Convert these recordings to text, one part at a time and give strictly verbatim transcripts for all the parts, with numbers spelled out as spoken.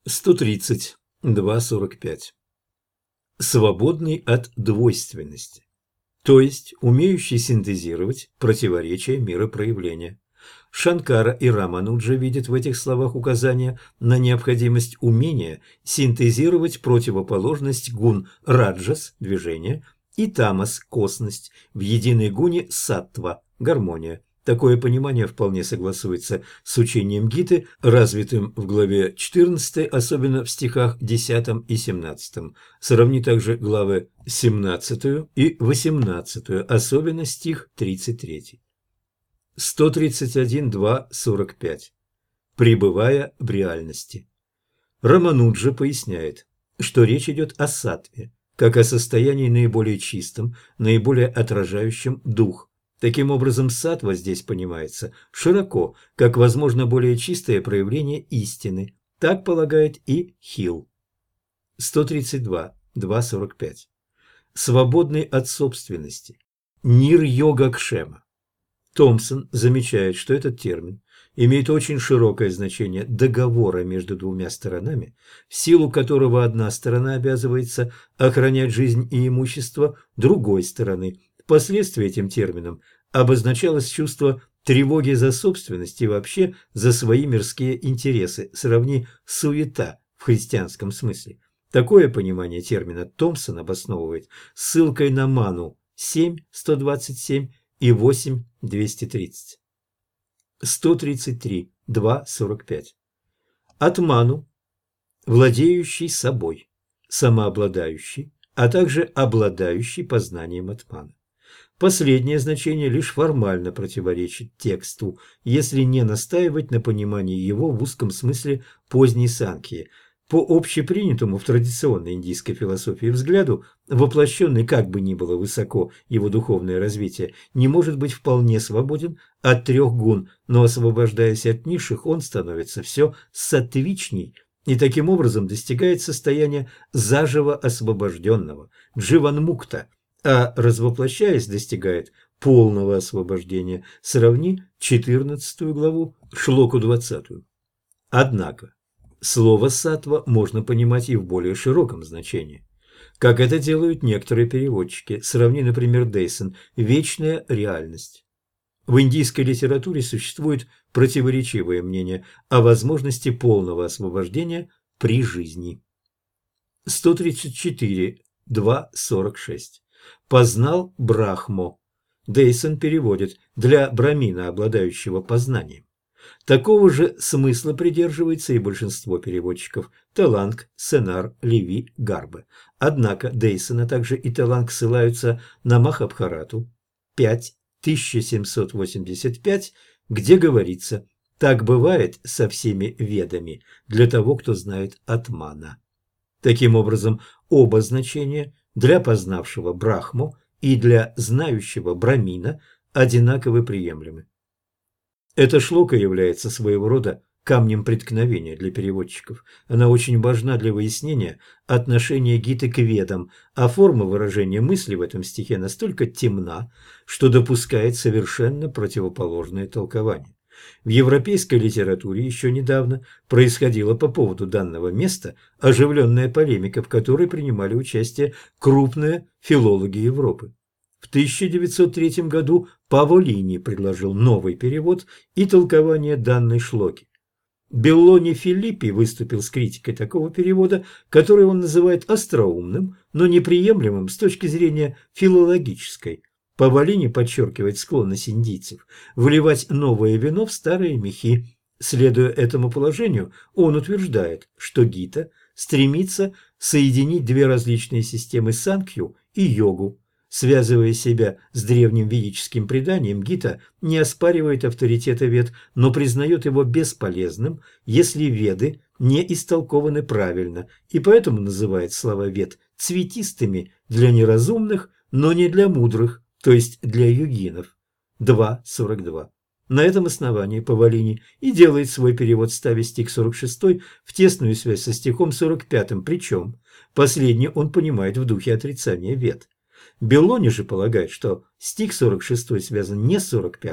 сто тридцать. два сорок пять. Свободный от двойственности, то есть умеющий синтезировать противоречия миропроявления. Шанкара и Рамануджа видят в этих словах указание на необходимость умения синтезировать противоположность гун раджас – движение, и тамас – косность, в единой гуне саттва – гармония. Такое понимание вполне согласуется с учением Гиты, развитым в главе четырнадцатой, особенно в стихах десятом и семнадцатом. Сравни также главы семнадцатую и восемнадцатую, особенно стих тридцать третий. сто тридцать один. два сорок пять. Пребывая в реальности. Рамануджа поясняет, что речь идет о саттве, как о состоянии наиболее чистом, наиболее отражающем дух. Таким образом, саттва здесь понимается широко, как, возможно, более чистое проявление истины. Так полагает и Хилл. сто тридцать два. два сорок пять. Свободный от собственности. Нир-йога-кшема. Томпсон замечает, что этот термин имеет очень широкое значение договора между двумя сторонами, в силу которого одна сторона обязывается охранять жизнь и имущество другой стороны. Впоследствии этим термином обозначалось чувство тревоги за собственность и вообще за свои мирские интересы, сравни суета в христианском смысле. Такое понимание термина Томпсон обосновывает ссылкой на Ману семь сто двадцать семь и восемь двести тридцать. сто тридцать три. два сорок пять. Атману, владеющий собой, самообладающий, а также обладающий познанием атмана. Последнее значение лишь формально противоречит тексту, если не настаивать на понимании его в узком смысле поздней санкхьи. По общепринятому в традиционной индийской философии взгляду, воплощенный как бы ни было высоко его духовное развитие, не может быть вполне свободен от трех гун, но освобождаясь от низших, он становится все саттвичней и таким образом достигает состояния заживо освобожденного, дживанмукта, а развоплощаясь достигает полного освобождения. Сравни четырнадцатую главу, шлоку двадцатую. Однако, слово «саттва» можно понимать и в более широком значении, как это делают некоторые переводчики. Сравни, например, Дейсон «вечная реальность». В индийской литературе существует противоречивое мнение о возможности полного освобождения при жизни. сто тридцать четыре. два сорок шесть. Познал Брахмо. Дейсон переводит «для брамина, обладающего познанием». Такого же смысла придерживается и большинство переводчиков Теланг, Сенар, Леви, Гарбе. Однако Дейсон, а также и Теланг ссылаются на Махабхарату пять тысяча семьсот восемьдесят пять, где говорится: «Так бывает со всеми ведами для того, кто знает атмана». Таким образом, оба значения для познавшего Брахму и для знающего Брамина одинаково приемлемы. Эта шлока является своего рода камнем преткновения для переводчиков. Она очень важна для выяснения отношения Гиты к Ведам, а форма выражения мысли в этом стихе настолько темна, что допускает совершенно противоположное толкование. В европейской литературе еще недавно происходила по поводу данного места оживленная полемика, в которой принимали участие крупные филологи Европы. В тысяча девятьсот третьем году Паволини предложил новый перевод и толкование данной шлоки. Беллони Филиппи выступил с критикой такого перевода, который он называет остроумным, но неприемлемым с точки зрения филологической. Паволини подчеркивает склонность индийцев вливать новое вино в старые мехи. Следуя этому положению, он утверждает, что Гита стремится соединить две различные системы санкхью и йогу. Связывая себя с древним ведическим преданием, Гита не оспаривает авторитета Вед, но признает его бесполезным, если Веды не истолкованы правильно, и поэтому называет слова Вед цветистыми для неразумных, но не для мудрых, то есть для йогинов. два сорок два. На этом основании Паволини и делает свой перевод, ставя стих сорок шесть в тесную связь со стихом сорок пятым, причем последний он понимает в духе отрицания Вед. Беллони же полагает, что стих сорок шесть связан не с сорок пятым,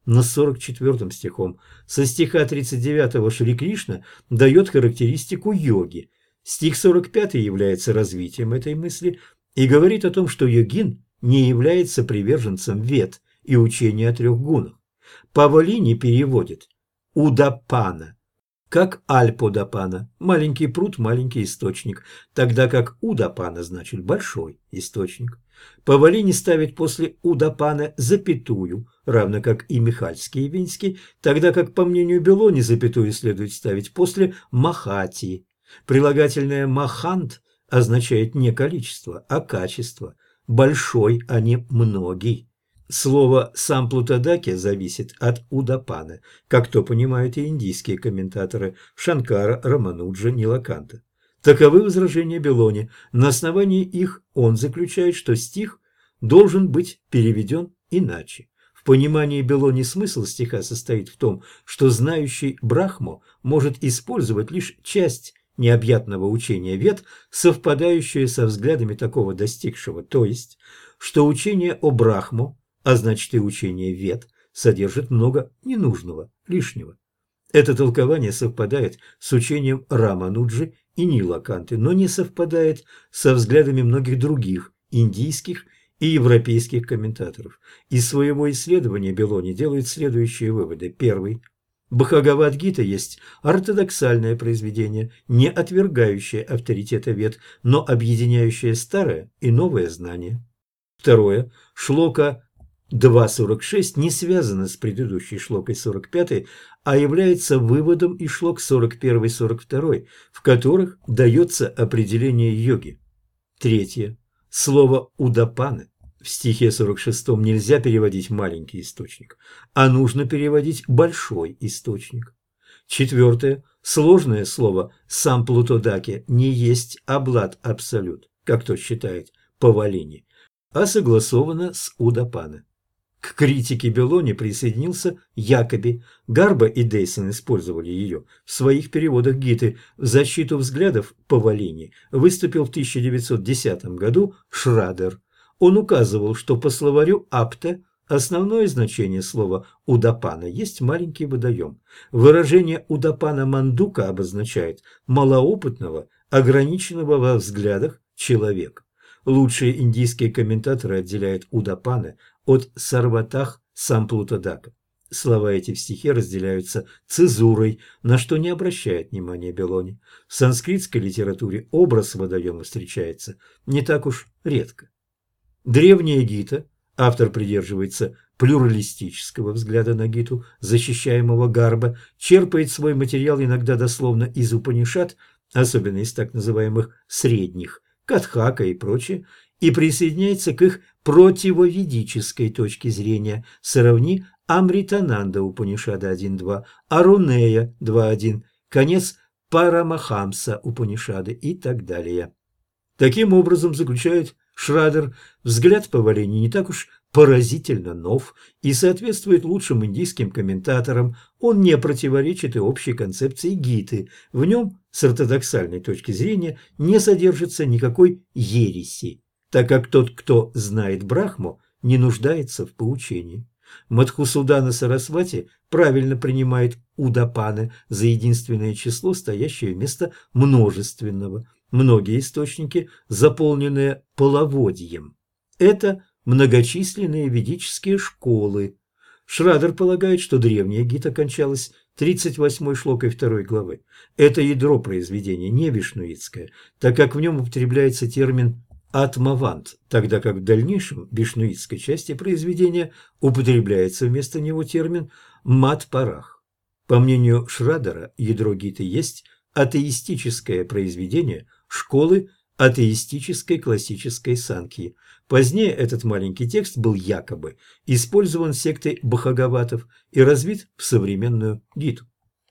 над сорок четвёртым стихом. Со стиха тридцать девятого Шри Кришна дает характеристику йоги. Стих сорок пятый является развитием этой мысли и говорит о том, что йогин не является приверженцем вед и учения о трех гунах. Павалини переводит «удапана» как альподапана, маленький пруд, маленький источник, тогда как удапана значит большой источник. Павалини ставит после удапана запятую, равно как и Михальский и Винский, тогда как, по мнению Белони, запятую следует ставить после махати. Прилагательное махант означает не количество, а качество, большой, а не многий. Слово «самплутадаки» зависит от удапаны, как то понимают и индийские комментаторы Шанкара, Рамануджа, Нилаканта. Таковы возражения Белони. На основании их он заключает, что стих должен быть переведен иначе. В понимании Белони смысл стиха состоит в том, что знающий Брахму может использовать лишь часть необъятного учения вед, совпадающую со взглядами такого достигшего, то есть, что учение о Брахму, а значит и учение вед, содержит много ненужного, лишнего. Это толкование совпадает с учением Рамануджи и Нилаканты, но не совпадает со взглядами многих других индийских и европейских комментаторов. Из своего исследования Белони делает следующие выводы. Первый. Бхагавад-гита есть ортодоксальное произведение, не отвергающее авторитета вед, но объединяющее старое и новое знание. Второе. Шлока два сорок шесть не связано с предыдущей шлокой сорок пятой, а является выводом из шлок сорок один сорок два, в которых дается определение йоги. Третье. Слово «удапаны» в стихе сорок шестом нельзя переводить «маленький источник», а нужно переводить «большой источник». Четвертое. Сложное слово «самплутодаки» не есть облад абсолют, как то считает Павалини, а согласовано с удапаны. К критике Белони присоединился Якоби. Гарба и Дейсон использовали ее в своих переводах Гиты. В защиту взглядов Павалини выступил в тысяча девятьсот десятом году Шрадер. Он указывал, что по словарю Апте основное значение слова «удапана» есть маленький водоем. Выражение «удапана мандука» обозначает малоопытного, ограниченного во взглядах человека. Лучшие индийские комментаторы отделяют удапаны от сарватах самплутадака. Слова эти в стихе разделяются цезурой, на что не обращает внимания Белони. В санскритской литературе образ водоема встречается не так уж редко. Древняя Гита, автор придерживается плюралистического взгляда на Гиту, защищаемого Гарба, черпает свой материал иногда дословно из Упанишад, особенно из так называемых «средних», Катхака и прочее, и присоединяется к их противоведической точке зрения. Сравни Амритананда Упанишада один два, Арунея два один, конец Парамахамса Упанишады и так далее. Таким образом, заключает Шрадер, взгляд Павалини не так уж поразительно нов и соответствует лучшим индийским комментаторам. Он не противоречит и общей концепции Гиты. В нем, с ортодоксальной точки зрения, не содержится никакой ереси, так как тот, кто знает Брахму, не нуждается в поучении. Мадхусудана Сарасвати правильно принимает удапаны за единственное число, стоящее вместо множественного. Многие источники, заполненные половодьем. Это многочисленные ведические школы. Шрадер полагает, что древняя Гита кончалась тридцать восьмой шлокой второй главы. Это ядро произведения, не вишнуитское, так как в нем употребляется термин «атмавант», тогда как в дальнейшем вишнуитской части произведения употребляется вместо него термин «матпарах». По мнению Шрадера, ядро Гиты есть атеистическое произведение школы атеистической классической санкхьи. Позднее этот маленький текст был якобы использован сектой бхагаватов и развит в современную Гиту.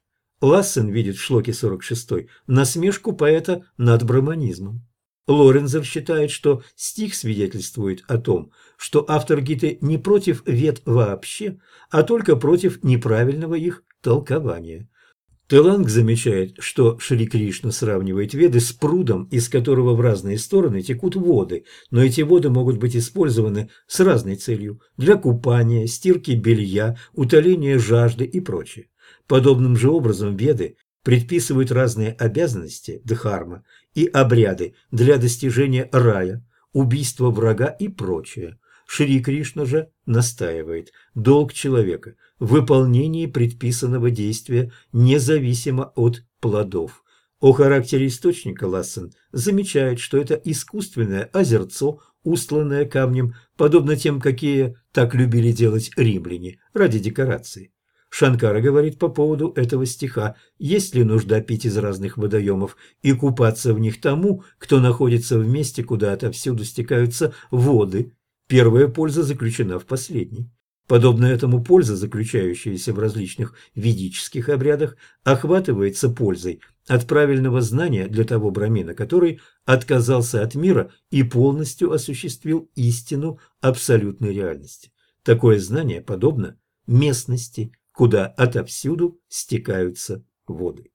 Лассен видит в шлоке сорок шестой насмешку поэта над брахманизмом. Лорензер считает, что стих свидетельствует о том, что автор Гиты не против вед вообще, а только против неправильного их толкования. Теланг замечает, что Шри Кришна сравнивает Веды с прудом, из которого в разные стороны текут воды, но эти воды могут быть использованы с разной целью – для купания, стирки белья, утоления жажды и прочее. Подобным же образом Веды предписывают разные обязанности – дхарма и обряды для достижения рая, убийства врага и прочее. Шри Кришна же настаивает: долг человека в выполнении предписанного действия независимо от плодов. О характере источника Лассен замечает, что это искусственное озерцо, устланное камнем, подобно тем, какие так любили делать римляне ради декорации. Шанкара говорит по поводу этого стиха: есть ли нужда пить из разных водоемов и купаться в них тому, кто находится в месте, куда отовсюду стекаются воды? Первая польза заключена в последней. Подобно этому польза, заключающаяся в различных ведических обрядах, охватывается пользой от правильного знания для того брамина, который отказался от мира и полностью осуществил истину абсолютной реальности. Такое знание подобно местности, куда отовсюду стекаются воды.